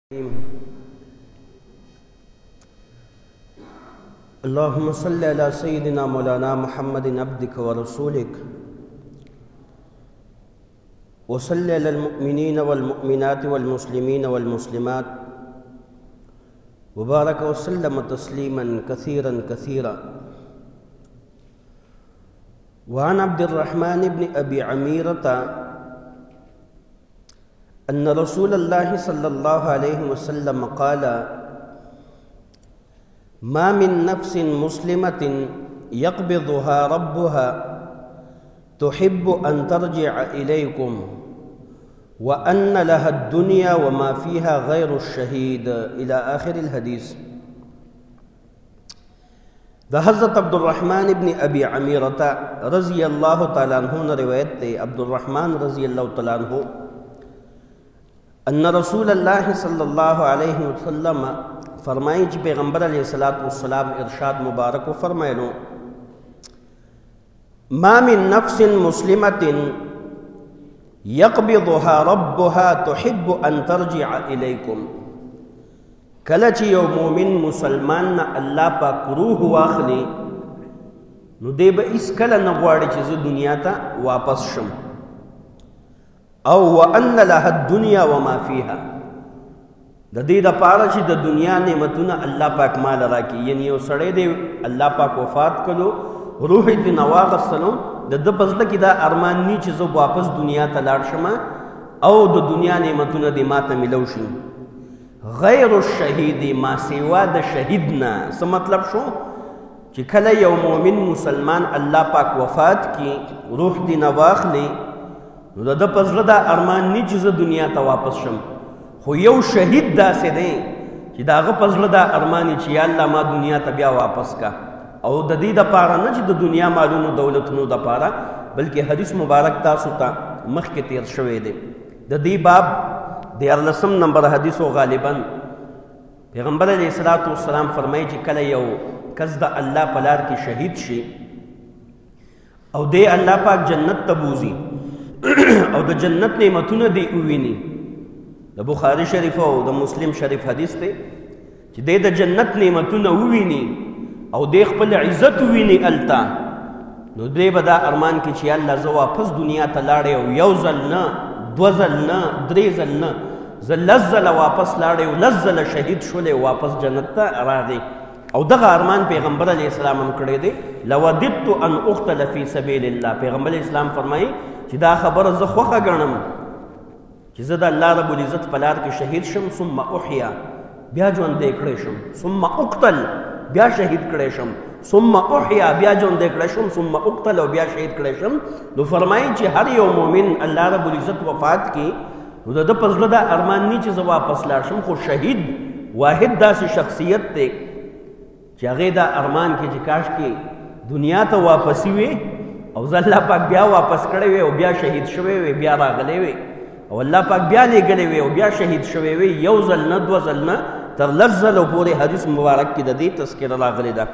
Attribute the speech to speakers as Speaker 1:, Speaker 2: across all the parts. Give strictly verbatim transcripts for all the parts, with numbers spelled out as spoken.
Speaker 1: اللهم صل على سيدنا مولانا محمد عبدك ورسولك وصل على المؤمنين والمؤمنات والمسلمين والمسلمات وبارك وسلم تسليما كثيرا كثيرا. وعن عبد الرحمن بن أبي عميرة أن رسول الله صلى الله عليه وسلم قال: ما من نفس مسلمة يقبضها ربها تحب أن ترجع إليكم وأن لها الدنيا وما فيها غير الشهيد إلى آخر الحديث. ده حضرت عبد الرحمن بن أبي عميرة رضی اللہ تعالیٰ عنہ روایت تے عبد الرحمن رضی اللہ تعالیٰ عنہ ان رسول اللہ صلی اللہ علیہ وسلم فرمائیں کہ پیغمبر علیہ الصلوۃ والسلام ارشاد مبارک و فرمائلو: ما من نفس مسلمت يقبضها ربها تحب ان ترجع الیکم. کله چې یو مومن مسلمان نه الله پاک روح واخلي نو دی به هیڅ کله نه غواړي چې زه دنیا ته واپس شم. او وان لها الدنيا وما فيها، د دې دپاره چې د دنیا نعمتونه الله پاک مال راکړي. یعنی یو سړی دی الله پاک وفات کړو، روح یې ترې نه واخیستلو، د ده په زړه کې دا ارمان نی چې زه واپس دنیا ته لاړ شم او د دنیا نعمتونه دې ما ته میلو شي. غیر الشهید، ما سوا د شهید نه. څه مطلب شو؟ چې کله یو مؤمن مسلمان الله پاک وفات کی، روح دې نه واخلي، نو د ده په زړه دا ارمان نی چې زه دنیا ته واپس شم. خو یو شهید داسې دی چې د هغه په زړه دا ارمان چې یا الله ما دنیا ته بیا واپس کا، او د دې دپاره نه چې د دنیا مالونو دولتونو دپاره، بلکې حدیث مبارک تاسو ته مخکې تیر شوی دی. د دې باب دیارلسم نمبر حدیث و غالبا پیغمبر علیہ الصلوۃ والسلام فرمایي چې کله یو کس د الله په لار کې شهید شي او دی الله پاک جنت ته بوځي او د جنت نعمتونه دی وویني. د بخاری شریف او د مسلم شریف حدیث دی چې دی د جنت نعمتونه وویني او دی خپل عزت وویني التا، نو دی به دا ارمان کې چې الله زه واپس دنیا ته لاړی او یو ځل نه، دو ځل نه، درې ځل نه، زه لس ځله واپس لاړی او لس ځله شهید شولی واپس جنت ته راغی. او دغه ارمان پیغمبر علیه السلام هم کړی دی. لوددت ان اقتل فی سبیل الله. پیغمبر علیه السلام فرمایي چې دا خبره زه خوښه ګڼم چې زه د الله رب العزت په لار کې شهید شم، ثم احیا، بیا ژوندی کړی شم، ثم اقتل، بیا شهید کړی شم، ثم احیا، بیا ژوندی کړی شم، ثم اقتل، او بیا شهید کړی شم. نو فرمایي چې هر یو مؤمن الله رب العزت وفات کی نو د ده په زړه دا ارمان نی چې زه واپس لاړ شم. خو شهید واحد داسې شخصیت دی چې هغې دا ارمان کې چې کاش کې دنیا ته واپسی وي او زه الله پاک بیا واپس کړی وی او بیا شهید شوی وی، بیا راغلی وی او الله پاک بیا لیږلی وی او بیا شهید شوی وی، یو ځل نه، دوه ځل نه، تر لس ځلو پورې حدیث مبارک کې د دې تذکره راغلې ده.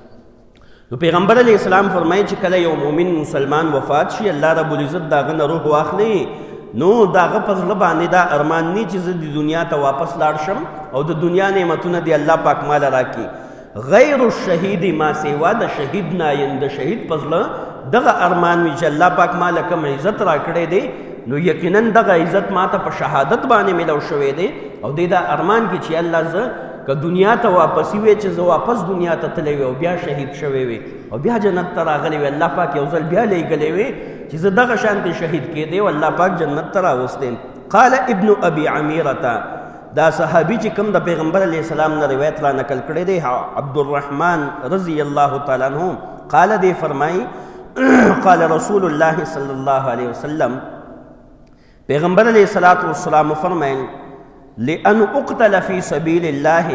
Speaker 1: نو پیغمبر علیه السلام فرمایي چې کله یو مؤمن مسلمان وفات شي، الله رب العزت د هغه نه روح واخلي، نو د هغه په زړه باندې دا ارمان نی چې زه د دنیا ته واپس لاړ شم او د دنیا نعمتونه دی الله پاک ماله راکړي. غیر الشهید، ما سوا د شهید نه، یعنې د شهید په زړه دغه ارمان وي چې الله پاک ماله کوم عزت راکړی دی، نو یقینا دغه عزت ما ته په شهادت باندې میلو شوی دی. او دی دا ارمان کې چې الله زه که دنیا ته واپسی وی چې زه واپس دنیا ته تللی وی او بیا شهید شوی وی او بیا جنت ته راغلی وی، الله پاک یو ځل بیا لیږلی وی چې زه دغه شانتې شهید کېدی او الله پاک جنت ته راوستی. قال ابن ابي عميرة، دا صحابي چې کوم د پیغمبر علیه السلام نه روایت را نقل کړی دی، عبد الرحمن رضی الله تعالی عنہ، قال دی فرمائی قال رسول الله صلی الله علیه وسلم، پیغمبر علیہ الصلوۃ والسلام فرمائیں: لأن اقتل فی سبیل اللہ.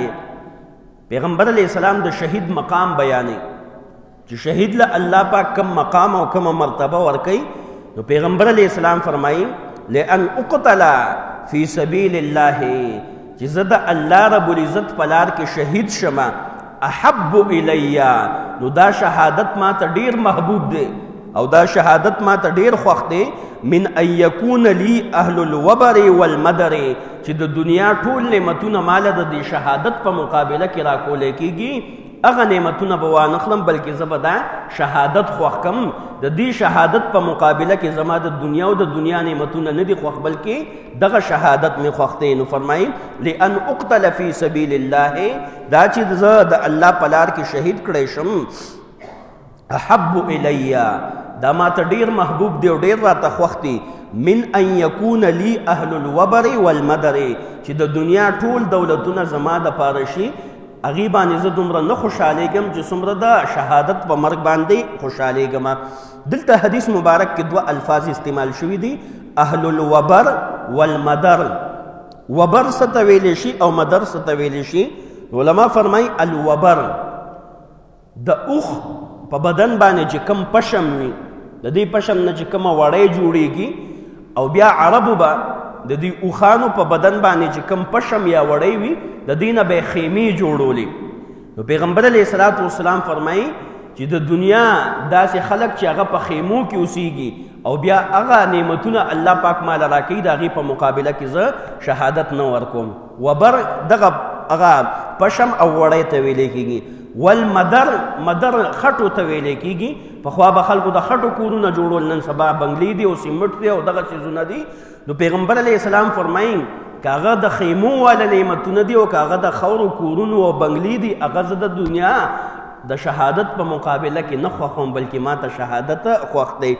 Speaker 1: پیغمبر علیہ السلام د شہید مقام بیانی چې شہید له الله پاک کم مقام او کم مرتبه ورکي. نو پیغمبر علیہ السلام فرمائی لأن اقتل فی سبیل اللہ، چې زه د الله رب العزت په لار کې شهید شمه، احب الی، نو دا شهادت ما ته ډیر محبوب دی او دا شهادت ما ته ډیر خوښ دی من ان یکون لی اهل الوبر والمدر چې د دنیا ټول نعمتونه مال د دې شهادت په مقابله کې راکولې کیږي هغه نعمتونه به وانخلم بلکې زه به دا شهادت خوښ کم د دې شهادت په مقابله کې زما د دنیا او د دنیا نعمتونه نه دي خوښ بلکې دغه شهادت مې خوښ دی. نو فرمایي لئن اقتل فی سبیل الله دا چې زه د الله په لار کې شهید کړی شم احب الی دا ما ته ډیر محبوب دی او ډیر راته خوښ دی من ان یکون لی اهل الوبر والمدر چې د دنیا ټول دولتونه زما د پاره شي هغې باندې زه دومره نه خوشحالیږم چې څومره د شهادت په مرګ باندې خوشحالیږم. دلته حدیث مبارک کې دوه الفاظ استعمال شوي دي اهل الوبر والمدر. وبر څه ته ویلی شي او مدر څه ته ویلی شي؟ علما فرمایي الوبر د اوښ په بدن باندې چې کم پشم وي د دې پشم نه چې کومه وړۍ جوړیږي او بیا عربو به د دې اوښانو په بدن باندې چې کم پشم یا وړۍ وي د دې نه به یې خیمې جوړولې. نو پیغمبر علیه الصلاة والسلام فرمایي چې د دنیا داسې خلک چې هغه په خیمو کې اوسیږي او بیا هغه نعمتونه الله پاک مال راکوي د هغې په مقابله کې زه شهادت نه ورکوم. وبر دغه هغه پشم او وړۍ ته ویلی کېږي. والمدر مدر خټو ته ویلی کېږي. پخوا به خلکو د خټو کورونه جوړول، نن سبا بنګلې دي او سیمټ دی او دغه څیزونه دي. نو پیغمبر علیه السلام فرمایي که هغه د خیمو والا نعمتونه دي او که هغه د خورو کورونو او بنګلې دي هغه زه د دنیا د شهادت په مقابله کې نه خوښوم بلکې ما ته شهادت خوښ دی.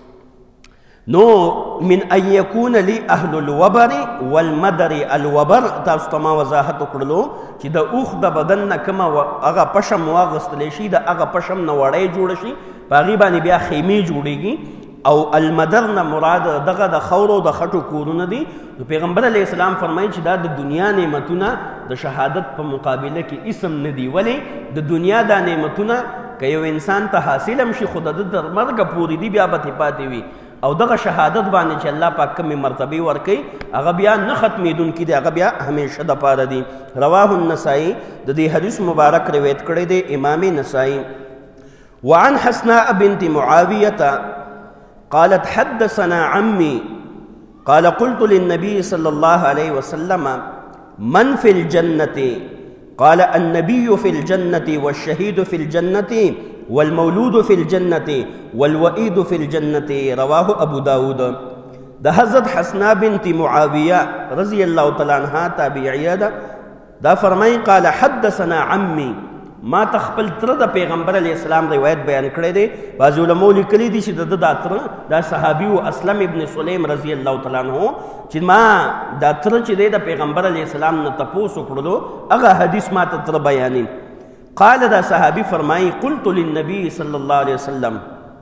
Speaker 1: نو من ان یکون لی اهل الوبر والمدر. الوبر تاسو ته ما وضاحت وکړلو چې د اوښ د بدن نه کومه هغه پشم واغوستلی شي د هغه پشم نه وړۍ جوړه شي په هغې باندې بیا خیمې جوړیږي او المدر نه مراد دغه د خورو د خټو کورونه دي. نو پیغمبر علیه السلام فرمایي چې دا د دنیا نعمتونه د شهادت په مقابله کې اسم نه دي. ولې د دنیا دا نعمتونه که یو انسان ته حاصل هم شي خو د ده تر مرګه پورې دي بیا به ترې پاتې وي او دغه شهادت باندې چې الله پاک کومې مرتبې ورکوي هغه بیا نه ختمېدونکي دي، هغه بیا همیشه دپاره دي. رواه النسائی د دې حدیث مبارک روایت کړی دی امام نسائی. وعن حسناء بنت معاویة قالت حدثنا عمي قال قلت للنبي صلى الله عليه وسلم من في الجنة قال النبي في الجنة والشهيد في الجنة والمولود في الجنة والوئيد في الجنة. رواه ابو داود. ده حضرت حسناء بنت معاوية رضي الله تعالى عنها تابعية ده دا فرمائي قال حدثنا عمي ما تخپل تر د پیغمبر علیه السلام روایت بیان کړی دی. بعض علماء لیکلی دي چې د دا تر دا صحابي و اسلم ابن سلیم رضی الله تعالی عنہ چې ما دا تر چې دی د پیغمبر علیه السلام نه تپوس وکړلو هغه حدیث ما ته تر بیانین. قال دا صحابي فرمایي قلت للنبي صلی الله علیه وسلم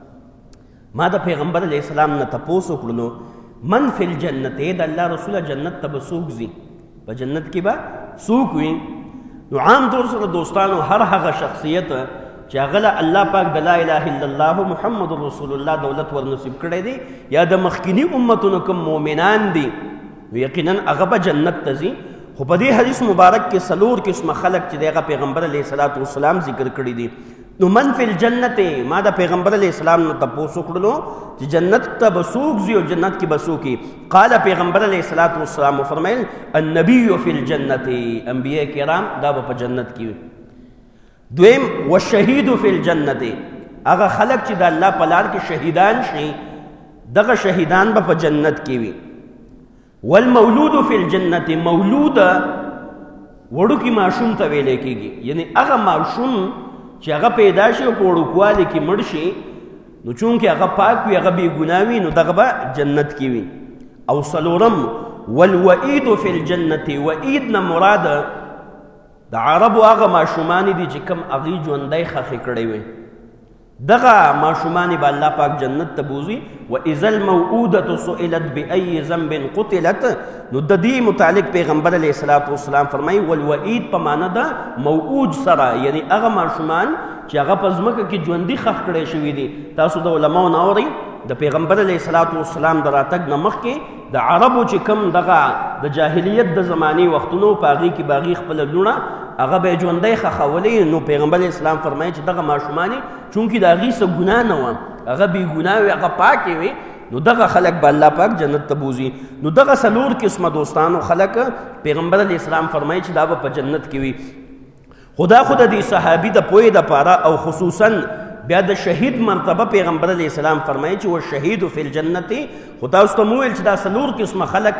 Speaker 1: ما د پیغمبر علیه السلام نه تپوس وکړلو من فی الجنت د الله رسوله جنت ته به څوک ځي په جنت کې به څوک وي؟ نو عام طور سره دوستانو هر هغه شخصیت چې هغه له الله پاک د لا اله الا الله محمد رسول الله دولت ورنصیب کړی دی یا د مخکینی امتونو کوم مؤمنان دي یقینا هغه به جنت ته ځي. خو په دې حدیث مبارک کې څلور قسمه خلک چې د هغه پیغمبر علیه الصلاة والسلام ذکر کړي دي. نو من فی الجنت ما د پیغمبر علیه السلام نه تپوس وکړلو چې جنت ته به څوک ځي او جنت کې به څوک وي؟ قال پیغمبر علیه الصلاة والسلام وفرمیل النبی فی الجنت انبیاء کرام دا به په جنت کې وي. دویم والشهید فی الجنت هغه خلک چې د الله په لار کې شهیدان شي دغه شهیدان به په جنت کې وي. والمولود فی الجنت مولود وړوکی ماشوم ته ویلی کېږي یعنی هغه ماشوم چې هغه پیدا شي او په وړوکوالي کې مړ شي نو چونکې هغه پاک وي هغه بې ګناه وي نو دغه به جنت کې وي. او څلورم والوئید فی الجنت وئید نه مراد د عربو هغه ماشومان دي چې کوم هغې ژوندی ښخې کړی وي دغه ماشومان به الله پاک جنت ته بوزي. واذا الموءودة سئلت بأي ذنب قتلت نو د دې متعلق پیغمبر علیه الصلاة والسلام فرمایي والوئید په معنا ده موعود سره یعنی هغه ماشومان چې هغه په ځمکه کې ژوندي ښخ کړی شوي دي. تاسو د علماو نه اورئ د پیغمبر علیه الصلاة والسلام د راتګ نه مخکې د عربو چې کوم دغه د جاهلیت د زمانې وختونو په هغې کې به هغې خپله لوڼه هغه به ژوندی ښخولی. نو پیغمبر اسلام فرمایي چې دغه ماشومانې چونکې د هغې څه ګناه نه وه، هغه بې ګناه وي، هغه پاکې وي، نو دغه خلک به الله پاک جنت ته بوزي. نو دغه څلور قسمه دوستانو خلک پیغمبر علیه اسلام فرمایي چې دا به په جنت کې وي. خدا خو د دې صحابي د پوهې دپاره او خصوصا بیا د شهید مرتبه پیغمبر علیه السلام فرمایي چې والشهید فی الجنت. خو تاسو ته مو ویل چې دا څلور قسمه خلک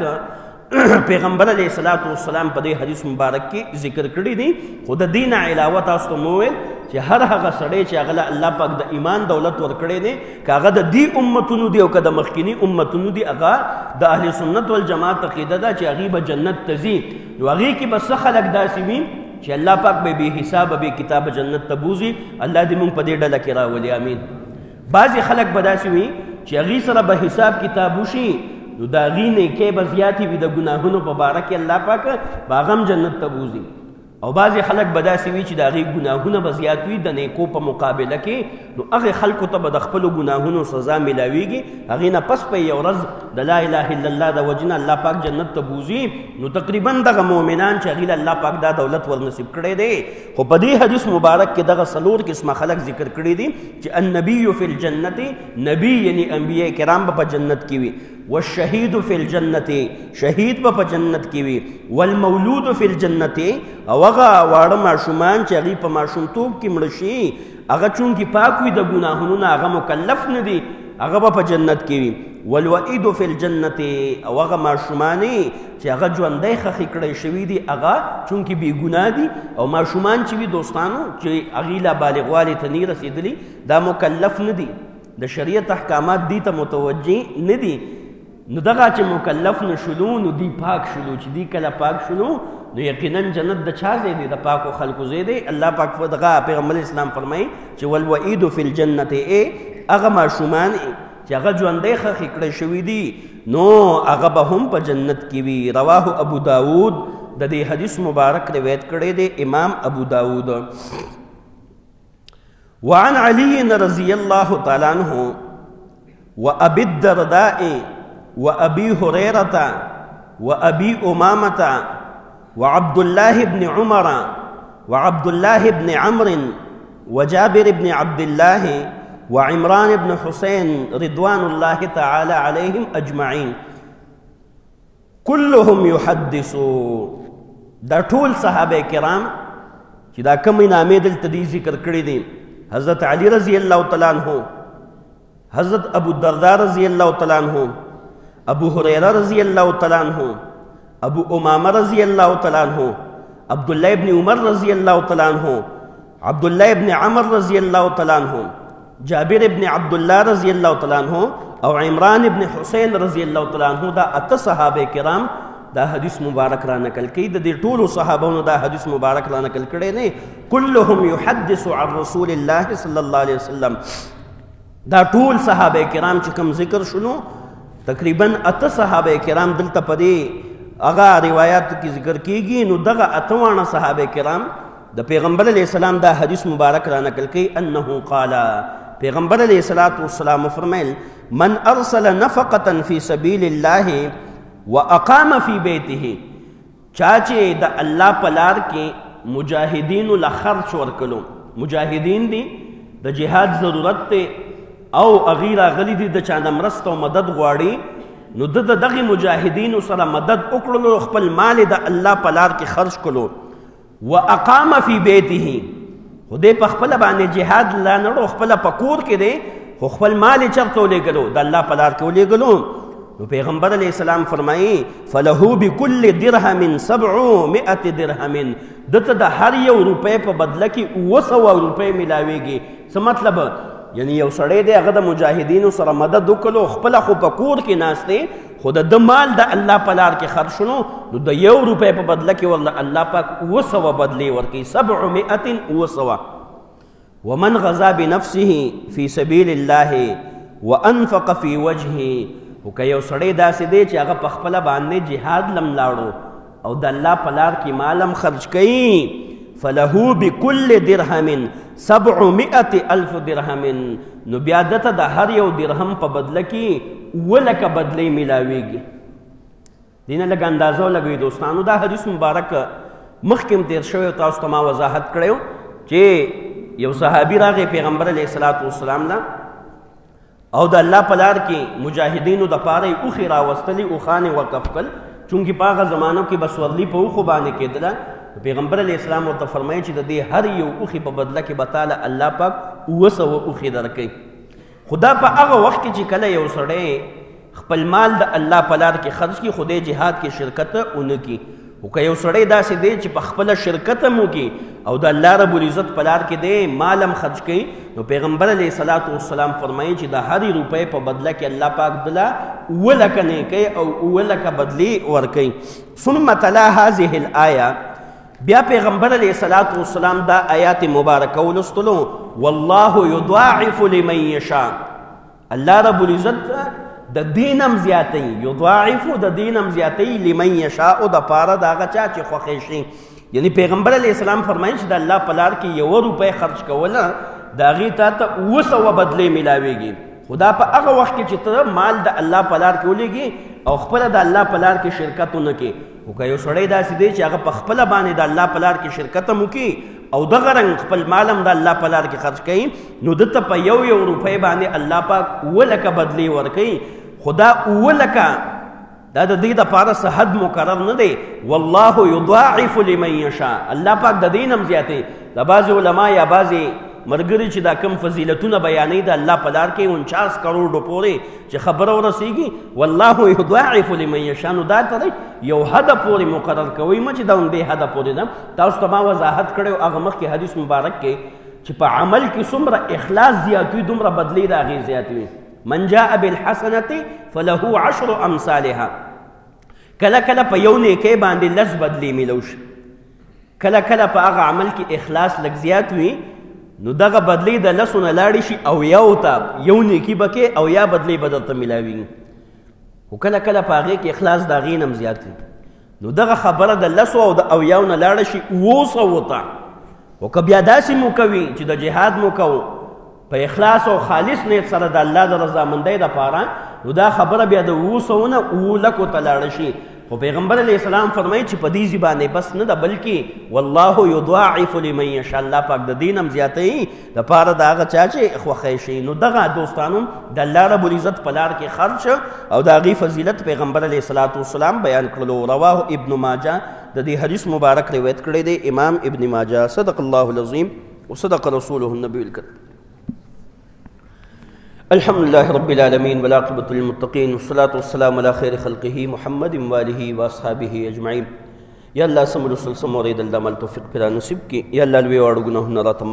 Speaker 1: پیغمبر علیه الصلاة والسلام په دې حدیث مبارک کې ذکر کړي دي. خو د دې نه علاوه تاسو ته مو ویل چې هر هغه سړی چې هغه له الله پاک د ایمان دولت ورکړی دی، که هغه د دې امتونو دی او که د مخکیني امتونو دی، هغه د اهل سنت والجماعت عقیده ده چې هغې به جنت ته ځي. نو هغې کې به څه خلک داسې وي چې الله پاک به بې حسابه بې کتابه جنت ته بوزي. الله دې مونږ په دې ډله کې راولي، امین. بعضې خلک به داسې وي چې هغې سره به حساب کتاب وشي، نو د هغې نیکۍ به زیاتې وي، د ګناهونو په باره کې الله پاک به هغه هم جنت ته بوزي. او بعضې خلک به داسې وي چې د هغې ګناهونه به زیات وي د نیکو په مقابله کې، نو هغې خلکو ته به د خپلو ګناهونو سزا میلاویږي. هغې نه پس په یو ورځ د لا اله الا الله د وجې نه الله پاک جنت ته بوزي. نو تقریبا دغه مؤمنان چې هغې له الله پاک دا دولت ورنصیب کړی دی. خو په دې حدیث مبارک کې دغه څلور قسمه خلک ذکر کړي دي چې النبي فی الجنت، نبی یعنی انبیاء کرام به په جنت کې وي. والشهید فی الجنت، شهید به په جنت کې وي. والمولود فی الجنت، او هغه واړه ماشومان چې هغې په ماشومتوب کې مړه شي، هغه چونکې پاک وي د ګناهونو نه، هغه مکلف نه دي، هغه به په جنت کې وي. والوئید فی الجنت، او هغه ماشومانې چې هغه ژوندی ښخې کړی شوي دي، هغه چونکې بې ګناه دي. او ماشومان چې وي دوستانو چې هغې لا بالغوالي ته نه رسېدلي، دا مکلف نه دي، د شریعت احکامات دې ته متوجه نه دي. نو دغه چې مکلف نه شلو، نو دی پاک شلو. چې دی کله پاک شلو، نو یقینا جنت د چا ځای دی؟ د پاکو خلکو ځای دی. الله پاک دغه پیغمبر اسلام فرمایي چې والوئید فی الجنت، ای هغه ماشومان چې هغه ژوندی ښخې کړی شوي دي، نو هغه به هم په جنت کې وي. رواه ابو داود، د دې حدیث مبارک روایت کړی دی امام ابو داود. وعن علی رضی الله تعالی عنہ وابی الدرداء وابی هریرة وابی امامة وعبد الله بن عمر وعبد الله بن عمرو وجابر بن عبد الله وعمران بن حسين رضوان الله تعالى عليهم اجمعين كلهم يحدثوا. دا ټول صحابه کرام چې دا کومې نامې دلته دې ذکر کړي دي، حضرت علی رضی الله تعالی عنہ، حضرت ابو الدرداء رضی الله تعالی عنہ، ابو هریرہ رضی اللہ تعالیٰ عنہ، ابو امامہ رضی اللہ تعالیٰ عنہ، عبداللہ ابن عمر رضی اللہ تعالیٰ عنہ، عبداللہ ابن عمر رضی اللہ تعالیٰ عنہ، جابر ابن عبداللہ رضی اللہ تعالیٰ عنہ، اور عمران ابن حسین رضی اللہ تعالیٰ عنہ. دا اته صحابه کرام دا حدیث مبارک را نقل کړي. د دې ټولو صحابانو دا حدیث مبارک را نقل کړي نه. كلهم يحدث عن رسول الله صلی الله علیه وسلم. دا ټول صحابه کرام چې کوم ذکر شنو، تقریبا اته صحابه کرام دلته په دې هغه روایات کې ذکر کیږي. نو دغه اته واړه صحابه کرام د پیغمبر علیه السلام دا حدیث مبارک را نقل کوي انه قال، پیغمبر علیه الصلاة والسلام فرمایل من ارسل نفقة فی سبیل الله واقام فی بیته، چا چې د الله په لار کې مجاهدینو له خرچ ورکلو، مجاهدین دي د جهاد ضرورت دی او هغې راغلي دي د چا نه مرسته او مدد غواړي، نو د دغې مجاهدینو سره مدد وکړلو، خپل مال د الله په لار کې خرچ کړلو. واقام فی بیته، خو دی په خپله باندې جهاد لا نړو، خپله په کور کې دی، خو خپل مال یې چېرته ولیږلو؟ د الله په لار کې ولیږلو. نو پیغمبر علیه السلام فرمایي فله بکل درهم سبعمائة درهم، دته د هر یو روپۍ په بدله کې اوه سوه روپۍ میلاویږي. څه مطلب؟ یعنی یو سړی دی هغه د مجاهدینو سره مدد وکړلو، خپله خو په کور کې ناست دی، خو د ده مال د الله په لار کې خرج شنو، نو د یو روپۍ په بدله کې ورله الله پاک اوه سوه بدلې ورکوي، سبعمائة اوه سوه. ومن غزا بنفسه فی سبیل الله وانفق فی وجهه، خو که یو سړی داسې دی چې هغه په خپله باندې جهاد لم لاړو او د الله په لار کې مالم خرج کوي، فله بكل درهم سبعمائة الف درهم، نو بیا دته د هر یو درهم په بدله کې اوه لکه بدلې میلاویږي. دې نه لږ اندازه ولګوئ دوستانو. دا حدیث مبارک مخکې تیر شوی تاسو ته ما وضاحت کړی چې یو صحابي راغی پیغمبر علیه الصلاة والسلام له او د الله په لار کې مجاهدینو د پاره یې اوښې راوستلې اوښانې وقف کړل چونکې په هغه زمانو کې به سورلي په اوښو باندې کېدله پیغمبر علیه السلام ورته فرمایي چې د دې هر یو اوښې په بدله کې به تاله الله پاک اوه سوه اوښې درکوي خو دا په هغه وخت کې چې کله یو سړی خپل مال د الله په لار کې خرج کړي خدای جهاد کې شرکت ونه کړي خو که یو سړی داسې دی چې په خپله شرکت هم وکړي او د الله رب العزت په لار کې دی مال هم خرج کوي نو پیغمبر علیه صلات والسلام فرمایي چې د هرې روپۍ په بدله کې الله پاک دله اوه لکه نیکۍ او اوه لکه بدلې ورکوي ثم تلا هذه الآیه بیا پیغمبر علیه صلات والسلام دا آیات مبارکه ولستلو والله یضاعف لمن یشاء الله رب العزت د دینم زیاتی یضاعف د دینم زیاتی لمن یشاء د پاره د هغه چا چې خوښی شي یعنی پیغمبر علیه السلام فرمایي چې د الله په لار کې یوه روپۍ خرج کوله د هغې تا ته اوه سوه بدلې میلاویږي خو دا په هغه وخت کې چې ته مال د الله په لار کې ولېږي او خپله د الله په لار کې شرکت ونه کړې خو که یو سړی داسې دی چې هغه په خپله باندې د الله په لار کې شرکت هم وکړي او دغه رنګ خپل مال هم د الله په لار کې خرج کوي نو دته په یو یو روپۍ باندې الله پاک اوه لکه بدلې ورکوي خو دا اوه لکه دا د دې دپاره څه حد مقرر نه دی والله یضاعف لمن یشاء الله پاک د دین هم زیاتوي د بعضې علما یا بعضې ملګري چې دا کم فضیلتونه بیانوي د الله په لار کې انچاس کروڑو پورې چې خبره ورسیږي والله یضاعف لمن یشاء نو دا ته یو حده پورې مقرر کوي مه چې دا بې حده پورې ده تاسو ته ما وضاحت کړی هغه مخکې حدیث مبارک کې چې په عمل کې څومره اخلاص زیات وي دومره بدلې د هغې زیات وي من جاء بالحسنة فله عشر امثالها کله کله په یو نیکۍ باندې لس بدلې میلو شي کله کله په هغه عمل کې اخلاص لږ زیات وي نو دغه بدلې د لسو نه لاړې شي او یو ته یو نیکي به کې او یا بدلې به درته میلاویږي خو کله کله په هغې کې اخلاص د هغې نه هم زیات وي نو دغه خبره د لسو او د اویاو نه لاړه شي اوو سوو ته خو که بیا داسې مو کوي چې د جهاد مو کوو په اخلاص او خالص نیت سره د الله د رضامندۍ دپاره نو دا خبره بیا د اوو سوو نه اوو لکو ته لاړه شي خو پیغمبر علیه السلام فرمایي چې په دې ځي باندې بس نه ده بلکې والله یضاعف لمن یشاء الله پاک د دین هم زیاتوي دپاره د هغه چا چې خوښی شي نو دغه دوستانو د الله رب العزت په لار کې خرچ او د هغې فضیلت پیغمبر علیه الصلاة والسلام بیان کړلو رواه ابن ماجه د دې حدیث مبارک روایت کړی دی امام ابن ماجه صدق الله العظیم وصدق رسوله النبي الكريم الحمد لله رب العالمين والعاقبة للمتقين والصلاة والسلام على خير خلقه محمد وآله وأصحابه أجمعين یا الله سم رسول سم ورید الدمال توفیق پیدا نصیب کی یا الله لوی واړو ګناهونه راته